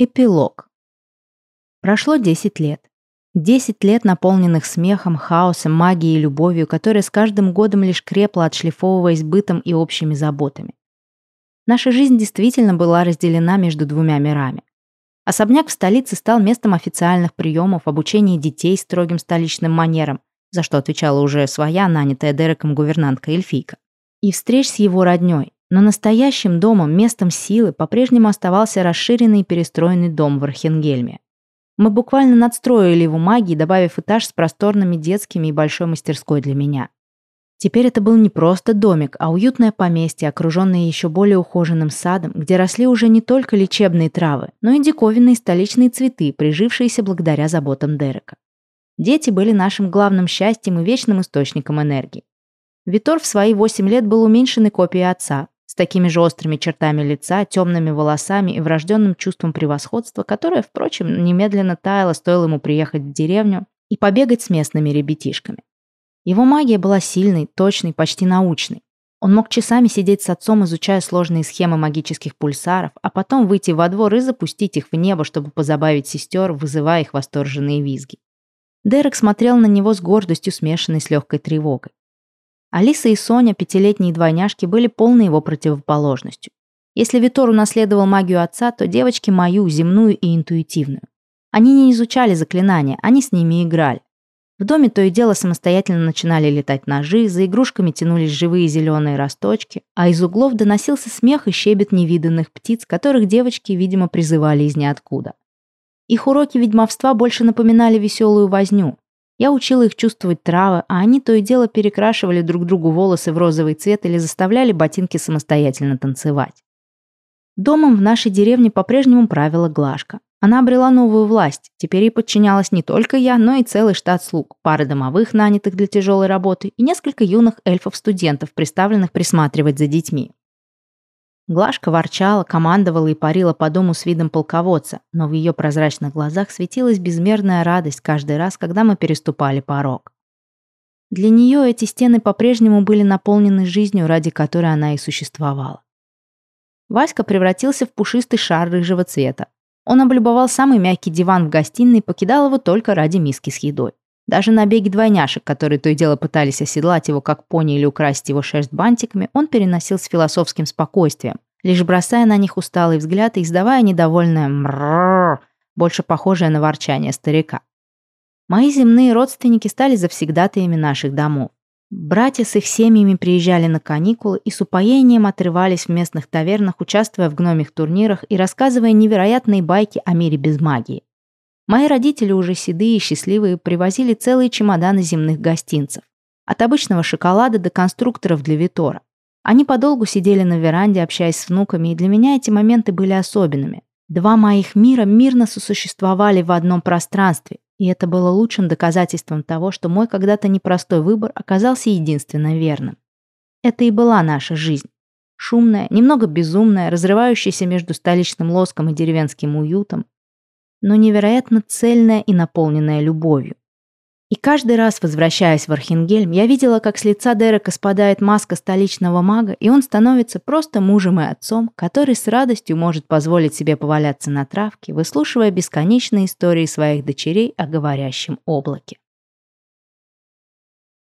Эпилог. Прошло 10 лет. 10 лет, наполненных смехом, хаосом, магией и любовью, которая с каждым годом лишь крепла, отшлифовываясь бытом и общими заботами. Наша жизнь действительно была разделена между двумя мирами. Особняк в столице стал местом официальных приемов, обучения детей строгим столичным манерам, за что отвечала уже своя, нанятая Дереком гувернантка-эльфийка, и встреч с его роднёй. Но настоящим домом, местом силы, по-прежнему оставался расширенный и перестроенный дом в Архенгельме. Мы буквально надстроили его магией, добавив этаж с просторными детскими и большой мастерской для меня. Теперь это был не просто домик, а уютное поместье, окруженное еще более ухоженным садом, где росли уже не только лечебные травы, но и диковинные столичные цветы, прижившиеся благодаря заботам Дерека. Дети были нашим главным счастьем и вечным источником энергии. Витор в свои 8 лет был уменьшенной копией отца, с такими же острыми чертами лица, темными волосами и врожденным чувством превосходства, которое, впрочем, немедленно таяло, стоило ему приехать в деревню и побегать с местными ребятишками. Его магия была сильной, точной, почти научной. Он мог часами сидеть с отцом, изучая сложные схемы магических пульсаров, а потом выйти во двор и запустить их в небо, чтобы позабавить сестер, вызывая их восторженные визги. Дерек смотрел на него с гордостью, смешанной с легкой тревогой. Алиса и Соня, 5-летние двойняшки, были полной его противоположностью. Если Витор унаследовал магию отца, то девочки мою, земную и интуитивную. Они не изучали заклинания, они с ними играли. В доме то и дело самостоятельно начинали летать ножи, за игрушками тянулись живые зеленые росточки, а из углов доносился смех и щебет невиданных птиц, которых девочки, видимо, призывали из ниоткуда. Их уроки ведьмовства больше напоминали веселую возню. Я учила их чувствовать травы, а они то и дело перекрашивали друг другу волосы в розовый цвет или заставляли ботинки самостоятельно танцевать. Домом в нашей деревне по-прежнему правила Глашка. Она обрела новую власть. Теперь ей подчинялась не только я, но и целый штат слуг, пара домовых, нанятых для тяжелой работы, и несколько юных эльфов-студентов, приставленных присматривать за детьми. Глашка ворчала, командовала и парила по дому с видом полководца, но в ее прозрачных глазах светилась безмерная радость каждый раз, когда мы переступали порог. Для нее эти стены по-прежнему были наполнены жизнью, ради которой она и существовала. Васька превратился в пушистый шар рыжего цвета. Он облюбовал самый мягкий диван в гостиной и покидал его только ради миски с едой. Даже набеги двойняшек, которые то и дело пытались оседлать его как пони или украсить его шерсть бантиками, он переносил с философским спокойствием, лишь бросая на них усталый взгляд и издавая недовольное «мрррр», больше похожее на ворчание старика. Мои земные родственники стали завсегдатаями наших домов. Братья с их семьями приезжали на каникулы и с упоением отрывались в местных тавернах, участвуя в гномьих турнирах и рассказывая невероятные байки о мире без магии. Мои родители, уже седые и счастливые, привозили целые чемоданы земных гостинцев. От обычного шоколада до конструкторов для Витора. Они подолгу сидели на веранде, общаясь с внуками, и для меня эти моменты были особенными. Два моих мира мирно сосуществовали в одном пространстве, и это было лучшим доказательством того, что мой когда-то непростой выбор оказался единственно верным. Это и была наша жизнь. Шумная, немного безумная, разрывающаяся между столичным лоском и деревенским уютом, но невероятно цельная и наполненная любовью. И каждый раз, возвращаясь в Архенгельм, я видела, как с лица Дерека спадает маска столичного мага, и он становится просто мужем и отцом, который с радостью может позволить себе поваляться на травке, выслушивая бесконечные истории своих дочерей о говорящем облаке.